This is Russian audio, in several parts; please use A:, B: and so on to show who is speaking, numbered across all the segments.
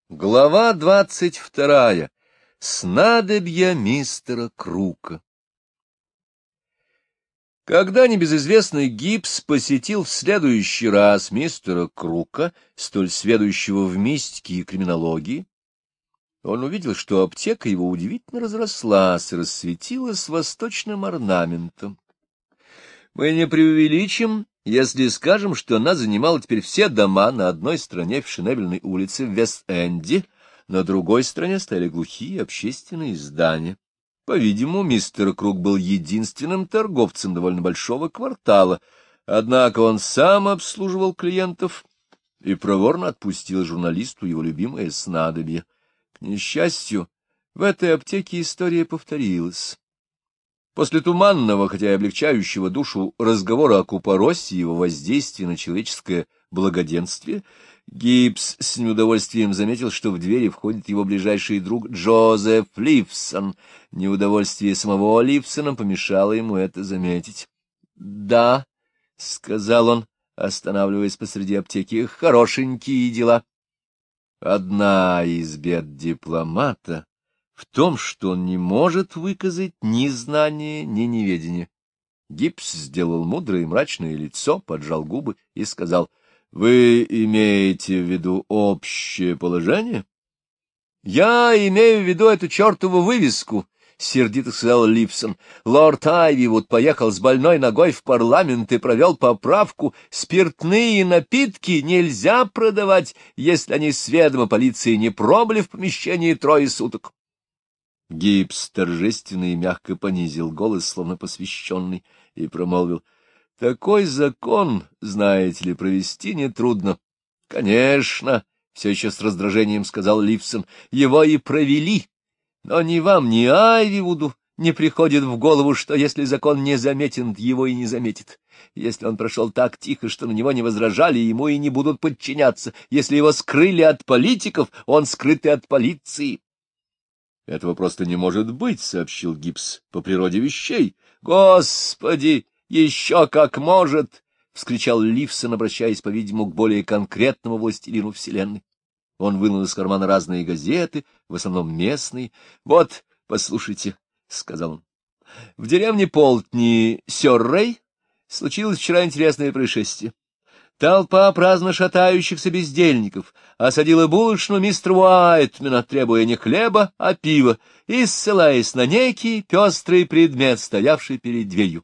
A: Глава 22. Снадобья мистера Крука. Когда небезызвестный Гибс посетил в следующий раз мистера Крука, столь сведущего в мистике и криминологии, он увидел, что аптека его удивительно разрослась и расцветилась восточным орнаментом. Мы не преувеличим, если скажем, что она занимала теперь все дома на одной стороне фешенебельной улицы в Вест-Энде, на другой стороне стояли глухие общественные здания. По-видимому, мистер Крук был единственным торговцем довольно большого квартала, однако он сам обслуживал клиентов и проворно отпустил журналисту его любимое снадобье. К несчастью, в этой аптеке история повторилась. После туманного, хотя и облегчающего душу, разговора о купоросе и его воздействии на человеческое благоденствие, Гибс с неудовольствием заметил, что в двери входит его ближайший друг Джозеф Ливсон. Неудовольствие самого Ливсона помешало ему это заметить. — Да, — сказал он, останавливаясь посреди аптеки, — хорошенькие дела. Одна из бед дипломата в том, что он не может выказать ни знания, ни неведения. Гибс сделал мудрое и мрачное лицо, поджал губы и сказал: — Вы имеете в виду общее положение? — Я имею в виду эту чертову вывеску, — сердито сказал Ливсон. — Лорд Айвивуд поехал с больной ногой в парламент и провел поправку. Спиртные напитки нельзя продавать, если они с ведома полиции не пробыли в помещении 3 суток. Гибс торжественно и мягко понизил голос, словно посвященный, и промолвил: — Такой закон, знаете ли, провести нетрудно. — Конечно, — все еще с раздражением сказал Ливсон, — его и провели. Но ни вам, ни Айвивуду не приходит в голову, что если закон не заметен, его и не заметит. Если он прошел так тихо, что на него не возражали, ему и не будут подчиняться. Если его скрыли от политиков, он скрыт и от полиции. — Этого просто не может быть, — сообщил Гибс, — по природе вещей. — Господи, еще как может! — вскричал Ливсон, обращаясь, по-видимому, к более конкретному властелину вселенной. Он вынул из кармана разные газеты, в основном местные. — Вот, послушайте, — сказал он. — В деревне Полтни, Сёррей, случилось вчера интересное происшествие. Толпа праздно шатающихся бездельников осадила булочную мистера Уайтмена, требуя не хлеба, а пива, и ссылаясь на некий пестрый предмет, стоявший перед дверью.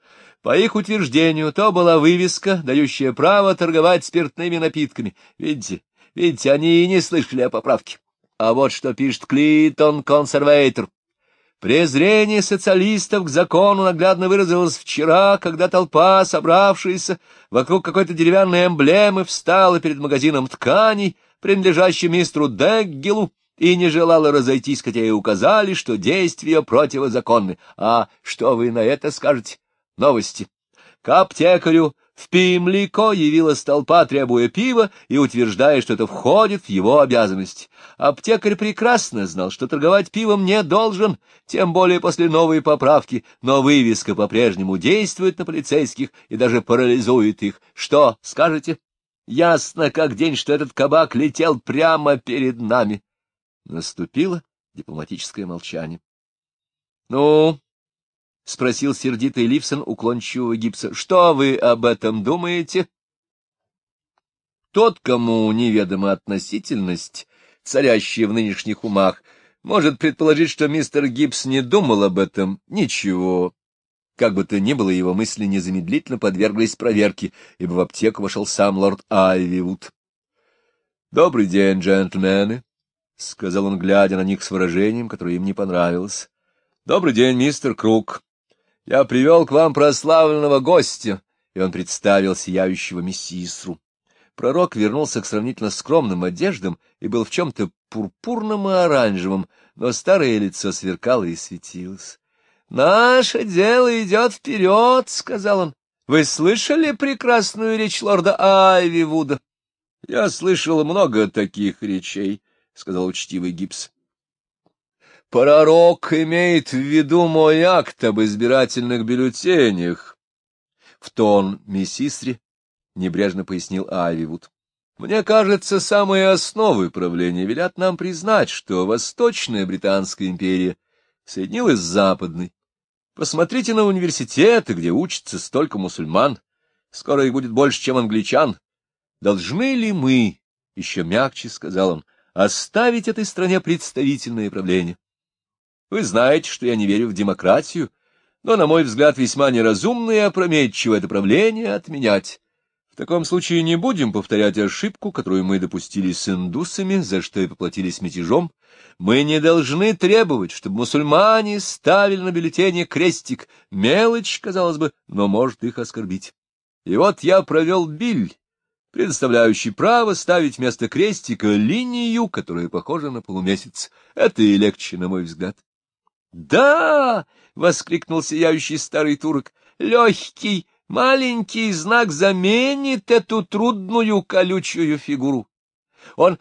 A: По их утверждению, то была вывеска, дающая право торговать спиртными напитками. Видите, они и не слышали о поправке. А вот что пишет Клитон Консервейтор. Презрение социалистов к закону наглядно выразилось вчера, когда толпа, собравшаяся вокруг какой-то деревянной эмблемы, встала перед магазином тканей, принадлежащим мистеру Деггелу, и не желала разойтись, хотя и указали, что действия противозаконны. А что вы на это скажете? Новости. К аптекарю в Пимлико явилась толпа, требуя пива и утверждая, что это входит в его обязанности. Аптекарь прекрасно знал, что торговать пивом не должен, тем более после новой поправки, но вывеска по-прежнему действует на полицейских и даже парализует их. Что скажете? Ясно как день, что этот кабак летел прямо перед нами. Наступило дипломатическое молчание. — Ну? — спросил сердитый Ливсон уклончивого Гибса. — Что вы об этом думаете? Тот, кому неведома относительность, царящая в нынешних умах, может предположить, что мистер Гибс не думал об этом ничего. Как бы то ни было, его мысли незамедлительно подверглись проверке, ибо в аптеку вошел сам лорд Айвивуд. — Добрый день, джентльмены, — сказал он, глядя на них с выражением, которое им не понравилось. — Добрый день, мистер Крук. Я привел к вам прославленного гостя, и он представил сияющего миссисру. Пророк вернулся к сравнительно скромным одеждам и был в чем-то пурпурном и оранжевом, но старое лицо сверкало и светилось. — Наше дело идет вперед, — сказал он. — Вы слышали прекрасную речь лорда Айвивуда? — Я слышал много таких речей, — сказал учтивый Гибс. Пророк имеет в виду мой акт об избирательных бюллетенях, — в тон миссисре небрежно пояснил Айвивуд. Мне кажется, самые основы правления велят нам признать, что Восточная Британская империя соединилась с Западной. Посмотрите на университеты, где учатся столько мусульман. Скоро их будет больше, чем англичан. Должны ли мы, еще мягче сказал он, оставить этой стране представительное правление? Вы знаете, что я не верю в демократию, но, на мой взгляд, весьма неразумно и опрометчиво это правление отменять. В таком случае не будем повторять ошибку, которую мы допустили с индусами, за что и поплатились мятежом. Мы не должны требовать, чтобы мусульмане ставили на бюллетене крестик. Мелочь, казалось бы, но может их оскорбить. И вот я провел билл, предоставляющий право ставить вместо крестика линию, которая похожа на полумесяц. Это и легче, на мой взгляд. «Да!» — воскликнул сияющий старый турок. «Легкий, маленький знак заменит эту трудную колючую фигуру. Он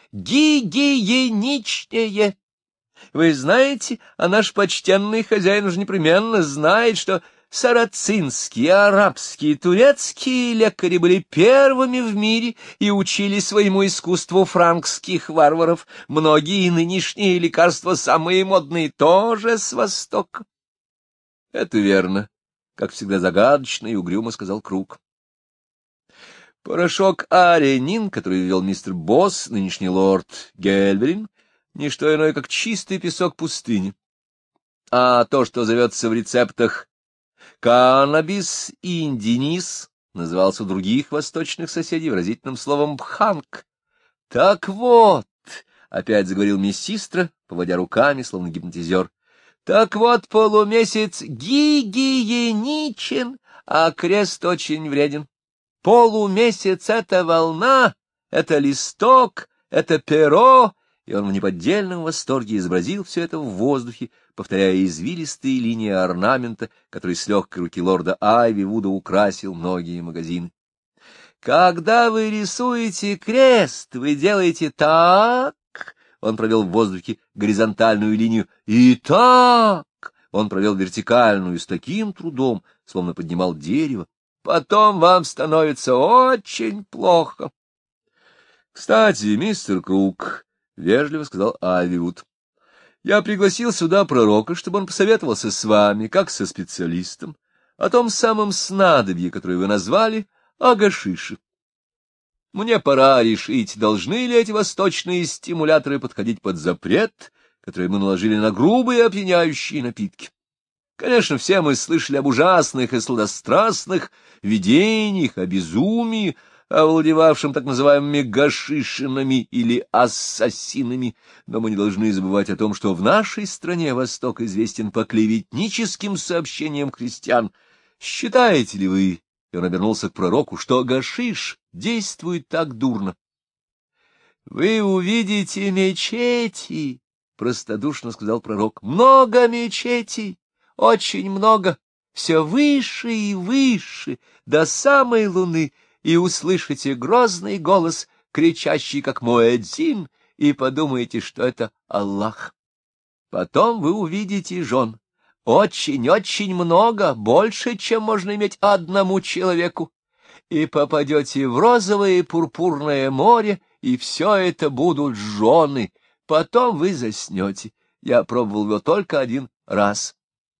A: гигиеничнее. Вы знаете, а наш почтенный хозяин уж непременно знает, что сарацинские, арабские, турецкие лекари были первыми в мире и учили своему искусству франкских варваров. Многие нынешние лекарства, самые модные, тоже с Востока». — Это верно, — как всегда загадочно и угрюмо сказал Круг. Порошок аренин, который ввел мистер Босс, нынешний лорд Гельверин, не что иное, как чистый песок пустыни. А то, что зовется в рецептах каннабис и индинис, назывался у других восточных соседей выразительным словом бханг. Так вот, — опять заговорил Мессистра, поводя руками, словно гипнотизер, — так вот полумесяц гигиеничен, а крест очень вреден. Полумесяц — это волна, это листок, это перо, и он в неподдельном восторге изобразил все это в воздухе, повторяя извилистые линии орнамента, который с легкой руки лорда Айвивуда украсил многие магазины. Когда вы рисуете крест, вы делаете так, он провел в воздухе горизонтальную линию, и так, он провел вертикальную с таким трудом, словно поднимал дерево. Потом вам становится очень плохо. — Кстати, мистер Круг, — вежливо сказал Айвивуд, — я пригласил сюда пророка, чтобы он посоветовался с вами, как со специалистом, о том самом снадобье, которое вы назвали агашиши. Мне пора решить, должны ли эти восточные стимуляторы подходить под запрет, который мы наложили на грубые опьяняющие напитки. Конечно, все мы слышали об ужасных и сладострастных видениях, о безумии, овладевавшем так называемыми гашишинами или ассасинами, но мы не должны забывать о том, что в нашей стране Восток известен по клеветническим сообщениям христиан. Считаете ли вы, и он обернулся к пророку, что гашиш действует так дурно? — Вы увидите мечети, — простодушно сказал пророк, — много мечетей. Очень много, все выше и выше, до самой луны, и услышите грозный голос, кричащий, как муэдзин, и подумаете, что это Аллах. Потом вы увидите жен. Очень-очень много, больше, чем можно иметь одному человеку. И попадете в розовое и пурпурное море, и все это будут жены. Потом вы заснете. Я пробовал его только один раз.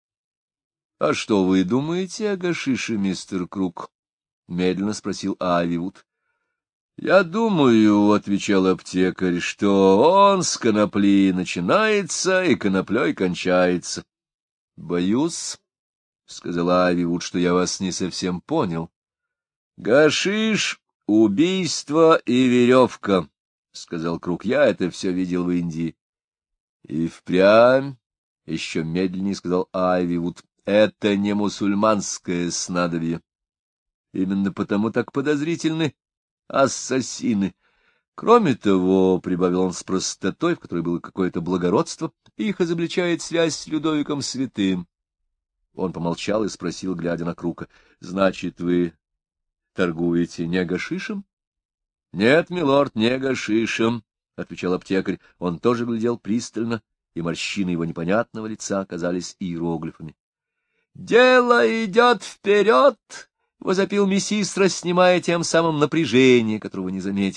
A: — А что вы думаете о гашише, мистер Круг? — медленно спросил Айвивуд. — Я думаю, — отвечал аптекарь, — что он с конопли начинается и коноплей кончается. — Боюсь, — сказал Айвивуд, — что я вас не совсем понял. — Гашиш, убийство и веревка, — сказал Круг. — Я это все видел в Индии. — И впрямь, — еще медленнее сказал Айвивуд, — это не мусульманское снадобье. Именно потому так подозрительны ассасины. Кроме того, — прибавил он с простотой, в которой было какое-то благородство, — их изобличает связь с Людовиком Святым. Он помолчал и спросил, глядя на Круга: — Значит, вы торгуете не гашишем? — Нет, милорд, не гашишем, — отвечал аптекарь. Он тоже глядел пристально, и морщины его непонятного лица казались иероглифами. — Дело идет вперед! — возопил Мессистра, снимая тем самым напряжение, которого не заметил.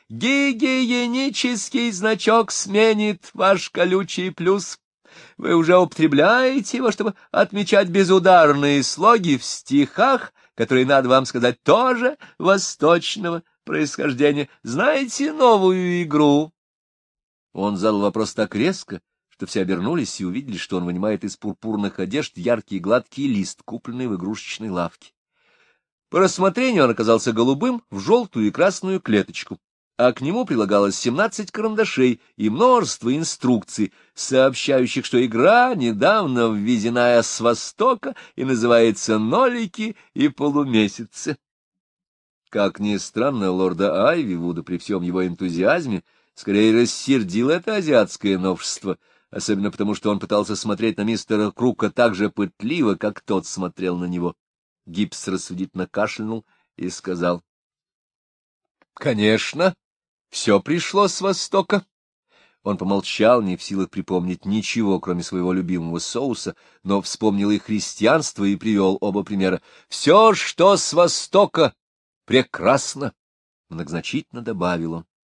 A: Гигиенический значок сменит ваш колючий плюс. Вы уже употребляете его, чтобы отмечать безударные слоги в стихах, которые, надо вам сказать, тоже восточного происхождения. Знаете новую игру?» Он задал вопрос так резко, что все обернулись и увидели, что он вынимает из пурпурных одежд яркий гладкий лист, купленный в игрушечной лавке. По рассмотрению он оказался голубым в желтую и красную клеточку, а к нему прилагалось 17 карандашей и множество инструкций, сообщающих, что игра недавно ввезена с Востока и называется «Нолики и полумесяцы». Как ни странно, лорда Айвивуда при всем его энтузиазме скорее рассердило это азиатское новшество, особенно потому, что он пытался смотреть на мистера Крука так же пытливо, как тот смотрел на него. Гибс рассудительно кашлянул и сказал: «Конечно, все пришло с Востока». Он помолчал, не в силах припомнить ничего, кроме своего любимого соуса, но вспомнил и христианство и привел оба примера. «Все, что с Востока, прекрасно», — многозначительно добавил он.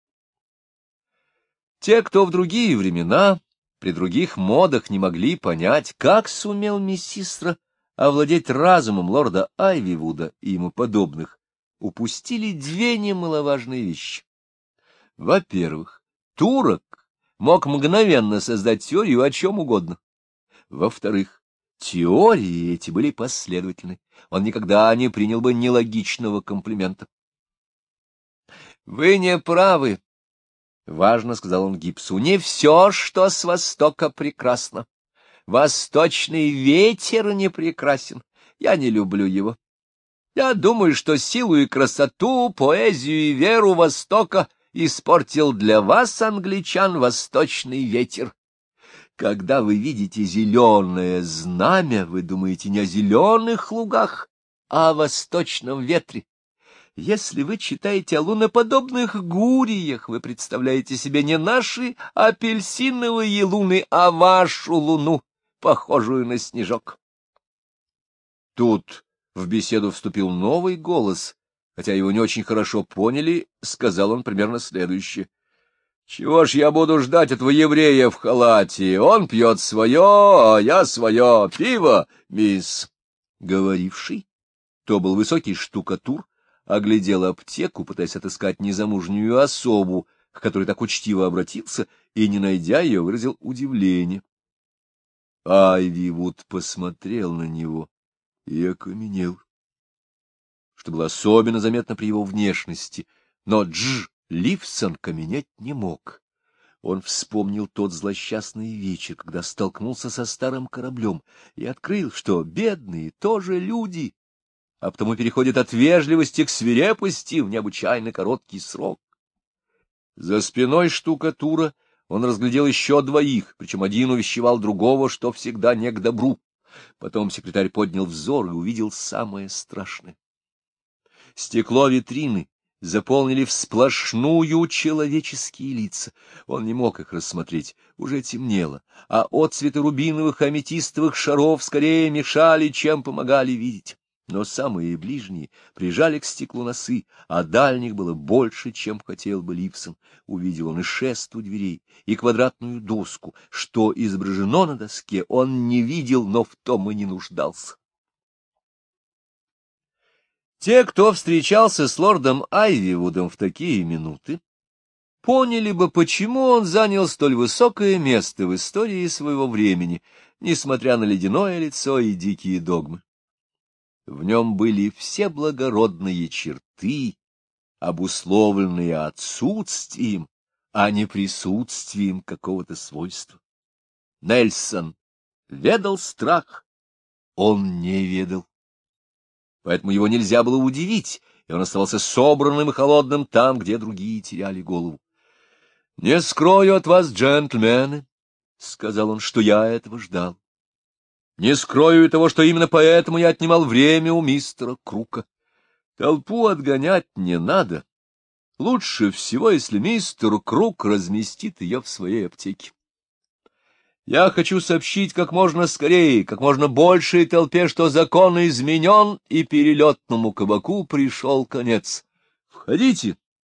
A: Те, кто в другие времена, при других модах не могли понять, как сумел Мессистра овладеть разумом лорда Айвивуда и ему подобных, упустили две немаловажные вещи. Во-первых, турок мог мгновенно создать теорию о чем угодно. Во-вторых, теории эти были последовательны. Он никогда не принял бы нелогичного комплимента. — Вы не правы, — важно сказал он Гибсу. — Не все, что с Востока, прекрасно. Восточный ветер не прекрасен. Я не люблю его. Я думаю, что силу и красоту, поэзию и веру Востока испортил для вас, англичан, восточный ветер. Когда вы видите зеленое знамя, вы думаете не о зеленых лугах, а о восточном ветре. Если вы читаете о луноподобных гуриях, вы представляете себе не наши апельсиновые луны, а вашу луну, похожую на снежок. Тут в беседу вступил новый голос. Хотя его не очень хорошо поняли, сказал он примерно следующее. — Чего ж я буду ждать этого еврея в халате? Он пьет свое, а я свое. Пиво, мисс. Говоривший, то был высокий штукатур, оглядел аптеку, пытаясь отыскать незамужнюю особу, к которой так учтиво обратился, и, не найдя ее, выразил удивление. Айвивуд посмотрел на него и окаменел, что было особенно заметно при его внешности, но Ливсон каменеть не мог. Он вспомнил тот злосчастный вечер, когда столкнулся со старым кораблем, и открыл, что бедные тоже люди, а потому переходят от вежливости к свирепости в необычайно короткий срок. За спиной штукатура он разглядел еще двоих, причем один увещевал другого, что всегда не к добру. Потом секретарь поднял взор и увидел самое страшное. Стекло витрины заполнили всплошную человеческие лица. Он не мог их рассмотреть, уже темнело, а отцветы рубиновых аметистовых шаров скорее мешали, чем помогали видеть. Но самые ближние прижали к стеклу носы, а дальних было больше, чем хотел бы Ливсон. Увидел он и шест у дверей, и квадратную доску. Что изображено на доске, он не видел, но в том и не нуждался. Те, кто встречался с лордом Айвивудом в такие минуты, поняли бы, почему он занял столь высокое место в истории своего времени, несмотря на ледяное лицо и дикие догмы. В нем были все благородные черты, обусловленные отсутствием, а не присутствием какого-то свойства. Нельсон ведал страх, он не ведал. Поэтому его нельзя было удивить, и он оставался собранным и холодным там, где другие теряли голову. — Не скрою от вас, джентльмены, — сказал он, — что я этого ждал. Не скрою и того, что именно поэтому я отнимал время у мистера Крука. Толпу отгонять не надо. Лучше всего, если мистер Крук разместит ее в своей аптеке. Я хочу сообщить как можно скорее, как можно большей толпе, что закон изменен, и перелетному кабаку пришел конец. Входите,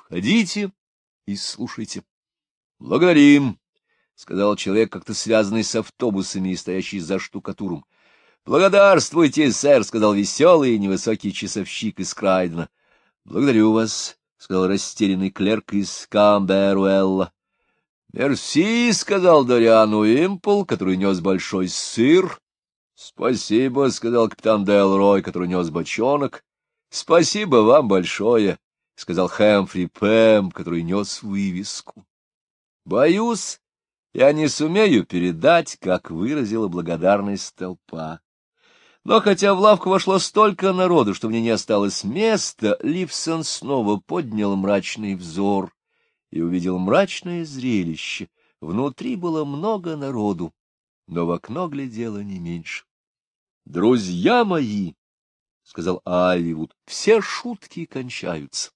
A: Входите и слушайте. — Благодарим, — сказал человек, как-то связанный с автобусами и стоящий за штукатуром. — Благодарствуйте, сэр, — сказал веселый и невысокий часовщик из Крайдена. — Благодарю вас, — сказал растерянный клерк из Камберуэлла. — Мерси, — сказал Дориан Уимпл, который нес большой сыр. — Спасибо, — сказал капитан Делрой, который нес бочонок. — Спасибо вам большое, — сказал Хэмфри Пэм, который нес вывеску. Боюсь, я не сумею передать, как выразила благодарность толпа. Но хотя в лавку вошло столько народу, что мне не осталось места, Ливсон снова поднял мрачный взор и увидел мрачное зрелище. Внутри было много народу, но в окно глядело не меньше. — Друзья мои, — сказал Айвивуд, — все шутки кончаются.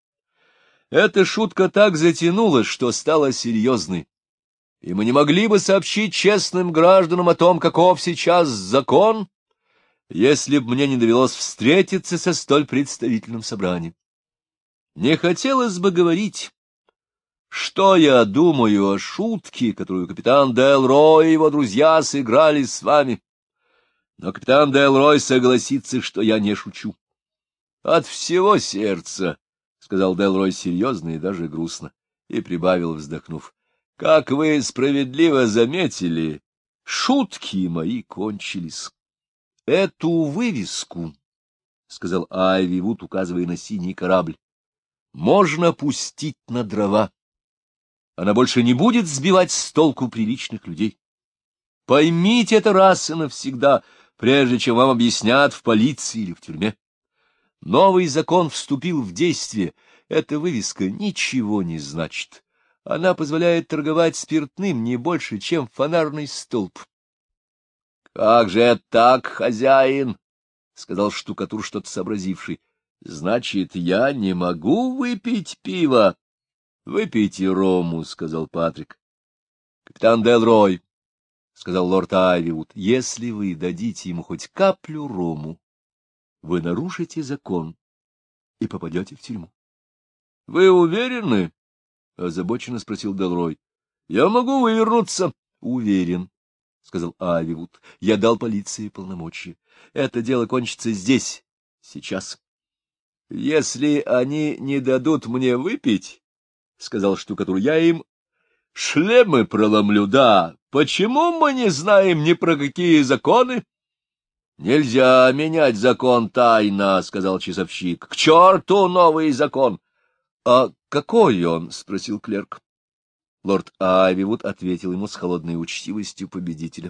A: Эта шутка так затянулась, что стала серьезной, и мы не могли бы сообщить честным гражданам о том, каков сейчас закон, если б мне не довелось встретиться со столь представительным собранием. Не хотелось бы говорить, что я думаю о шутке, которую капитан Делрой и его друзья сыграли с вами, но капитан Делрой согласится, что я не шучу. От всего сердца, — сказал Делрой серьезно и даже грустно, и прибавил, вздохнув, — как вы справедливо заметили, шутки мои кончились. — Эту вывеску, — сказал Айвивуд, указывая на синий корабль, — можно пустить на дрова. Она больше не будет сбивать с толку приличных людей. Поймите это раз и навсегда, прежде чем вам объяснят в полиции или в тюрьме. Новый закон вступил в действие. Эта вывеска ничего не значит. Она позволяет торговать спиртным не больше, чем фонарный столб. — Как же это так, хозяин? — сказал штукатур, что-то сообразивший. — Значит, я не могу выпить пиво? — Выпейте рому, — сказал Патрик. — Капитан Делрой, — сказал лорд Айвивуд, — если вы дадите ему хоть каплю рому, вы нарушите закон и попадете в тюрьму. — Вы уверены? — озабоченно спросил Делрой. — Я могу вывернуться. — Уверен, — сказал Айвивуд. — Я дал полиции полномочия. Это дело кончится здесь, сейчас. — Если они не дадут мне выпить, — сказал штукатур, — я им шлемы проломлю, да. Почему мы не знаем ни про какие законы? — Нельзя менять закон тайно, — сказал часовщик. — К черту новый закон! — А какой он? — спросил клерк. Лорд Айвивуд ответил ему с холодной учтивостью победителя.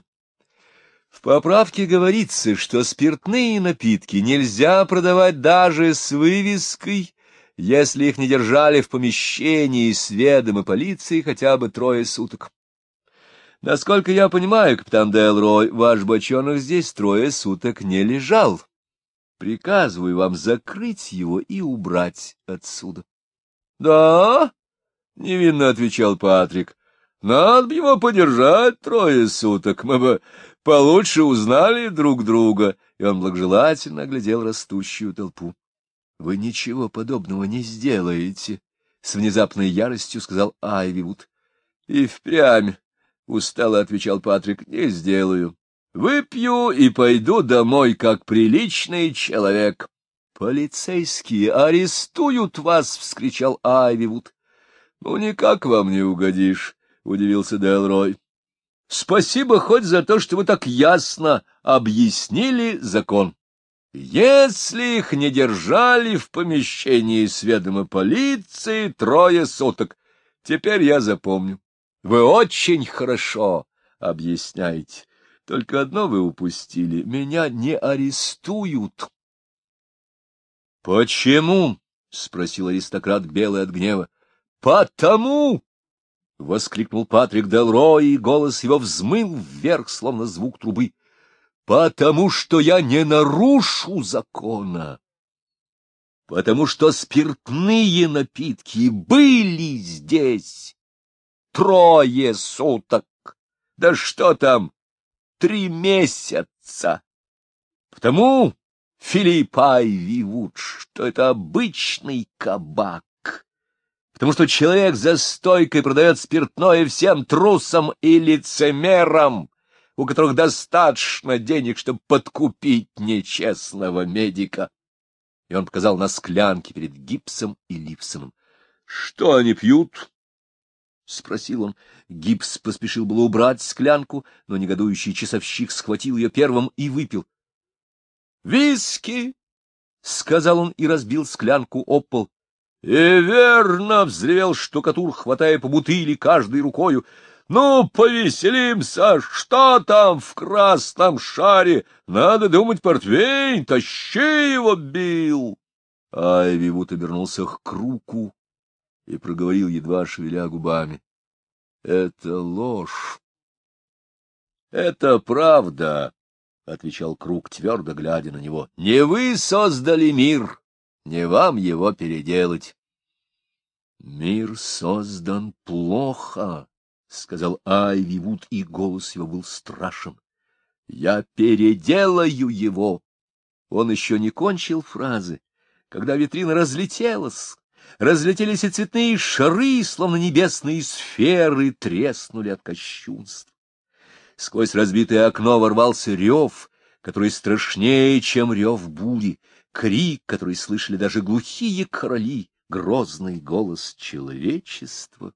A: — В поправке говорится, что спиртные напитки нельзя продавать даже с вывеской, если их не держали в помещении с ведома полиции хотя бы 3 суток. Насколько я понимаю, капитан Делрой, ваш бочонок здесь 3 суток не лежал. Приказываю вам закрыть его и убрать отсюда. — Да? — невинно отвечал Патрик. — Надо бы его подержать 3 суток, мы бы получше узнали друг друга. И он благожелательно оглядел растущую толпу. — Вы ничего подобного не сделаете, — с внезапной яростью сказал Айвивуд. — И впрямь, — устало отвечал Патрик, — не сделаю. Выпью и пойду домой, как приличный человек. — Полицейские арестуют вас! — вскричал Айвивуд. — Ну, никак вам не угодишь, — удивился Делрой. — Спасибо хоть за то, что вы так ясно объяснили закон. Если их не держали в помещении с ведома полиции 3 суток, теперь я запомню. Вы очень хорошо объясняете. Только одно вы упустили. Меня не арестуют. — Почему? — спросил аристократ, белый от гнева. — Потому! — воскликнул Патрик Делрой, и голос его взмыл вверх, словно звук трубы. — Потому что я не нарушу закона. Потому что спиртные напитки были здесь 3 суток. Да что там, 3 месяца. Потому, Филипп Айвивуд, что это обычный кабак. потому что человек за стойкой продает спиртное всем трусам и лицемерам, у которых достаточно денег, чтобы подкупить нечестного медика. И он показал на склянки перед Гипсом и Ливсоном. — Что они пьют? — спросил он. Гипс поспешил было убрать склянку, но негодующий часовщик схватил ее первым и выпил. — Виски! — сказал он и разбил склянку об пол. — И верно! — взревел штукатур, хватая по бутыли каждой рукою. — Ну, повеселимся! Что там в красном шаре? Надо думать, портвейн! Тащи его, Билл! Айвивуд обернулся к Круку и проговорил, едва шевеля губами. — Это ложь. — Это правда, — отвечал Крук, твердо глядя на него. — Не вы создали мир, не вам его переделать. — Мир создан плохо, — сказал Айвивуд, и голос его был страшен. — Я переделаю его. Он еще не кончил фразы, когда витрина разлетелась. Разлетелись и цветные шары, словно небесные сферы, треснули от кощунств. Сквозь разбитое окно ворвался рев, который страшнее, чем рев бури, крик, который слышали даже глухие короли, грозный голос человечества.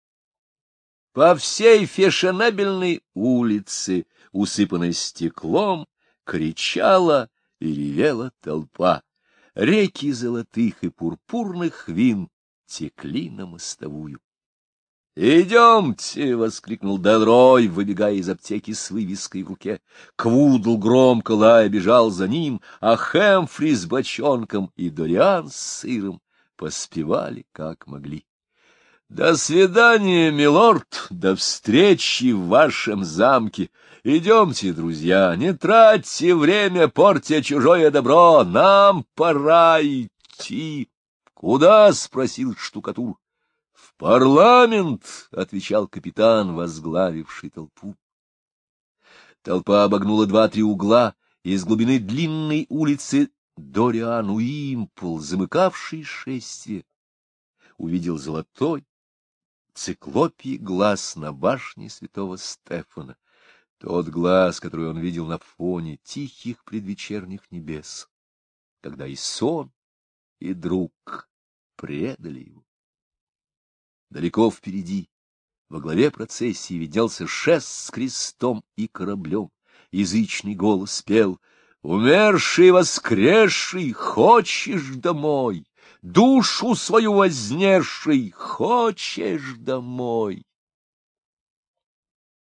A: По всей фешенебельной улице, усыпанной стеклом, кричала и ревела толпа. Реки золотых и пурпурных вин текли на мостовую. «Идемте!» — воскликнул Делрой, выбегая из аптеки с вывеской в руке. Квудл громко лая бежал за ним, а Хэмфри с бочонком и Дориан с сыром поспевали, как могли. «До свидания, милорд! До встречи в вашем замке! Идемте, друзья, не тратьте время, портя чужое добро! Нам пора идти!» «Куда?» — спросил штукатур. «В парламент!» — отвечал капитан, возглавивший толпу. Толпа обогнула 2-3 угла, и из глубины длинной улицы Дориан Уимпл, замыкавший шествие, увидел золотой циклопий глаз на башне святого Стефана, тот глаз, который он видел на фоне тихих предвечерних небес, когда и сон, и друг предали его. Далеко впереди, во главе процессии, виднелся шест с крестом и кораблем. Язычный голос пел: «Умерший, воскресший, хочешь домой? Душу свою вознесший, хочешь домой?»